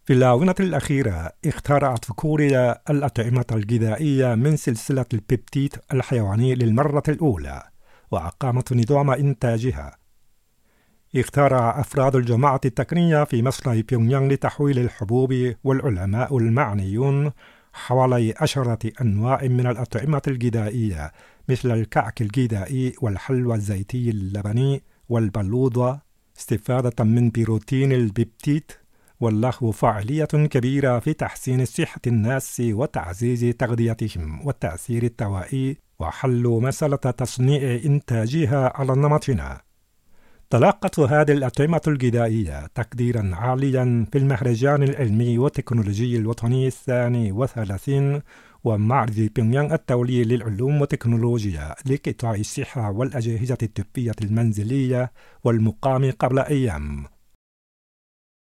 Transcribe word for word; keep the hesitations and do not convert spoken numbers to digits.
في الآونة الأخيرة اخترعت كوريا الأطعمة الغذائية من سلسلة البيبتيد الحيواني للمرة الأولى، وأقامت نظام إنتاجها. اخترع أفراد الجماعة التقنية في مصنع بيونغيانغ لتحويل الحبوب والعلماء المعنيون حوالي عشرة أنواع من الأطعمة الغذائية مثل الكعك الغذائي والحلوى الزيتي اللبني والبلوضة، استفادة من بروتين البيبتيد، وله فاعلية كبيرة في تحسين صحة الناس وتعزيز تغذيتهم والتأثير التوائي وحل مسألة تصنيع إنتاجها على نمطنا. تلقت هذه الأطعمة الغذائية تقديرا عاليا في المهرجان العلمي والتكنولوجي الوطني الثاني والثلاثين ومعرض بيونغيانغ الدولي للعلوم والتكنولوجيا لقطاع الصحة والأجهزة الطبية المنزلية والمقام قبل أيام.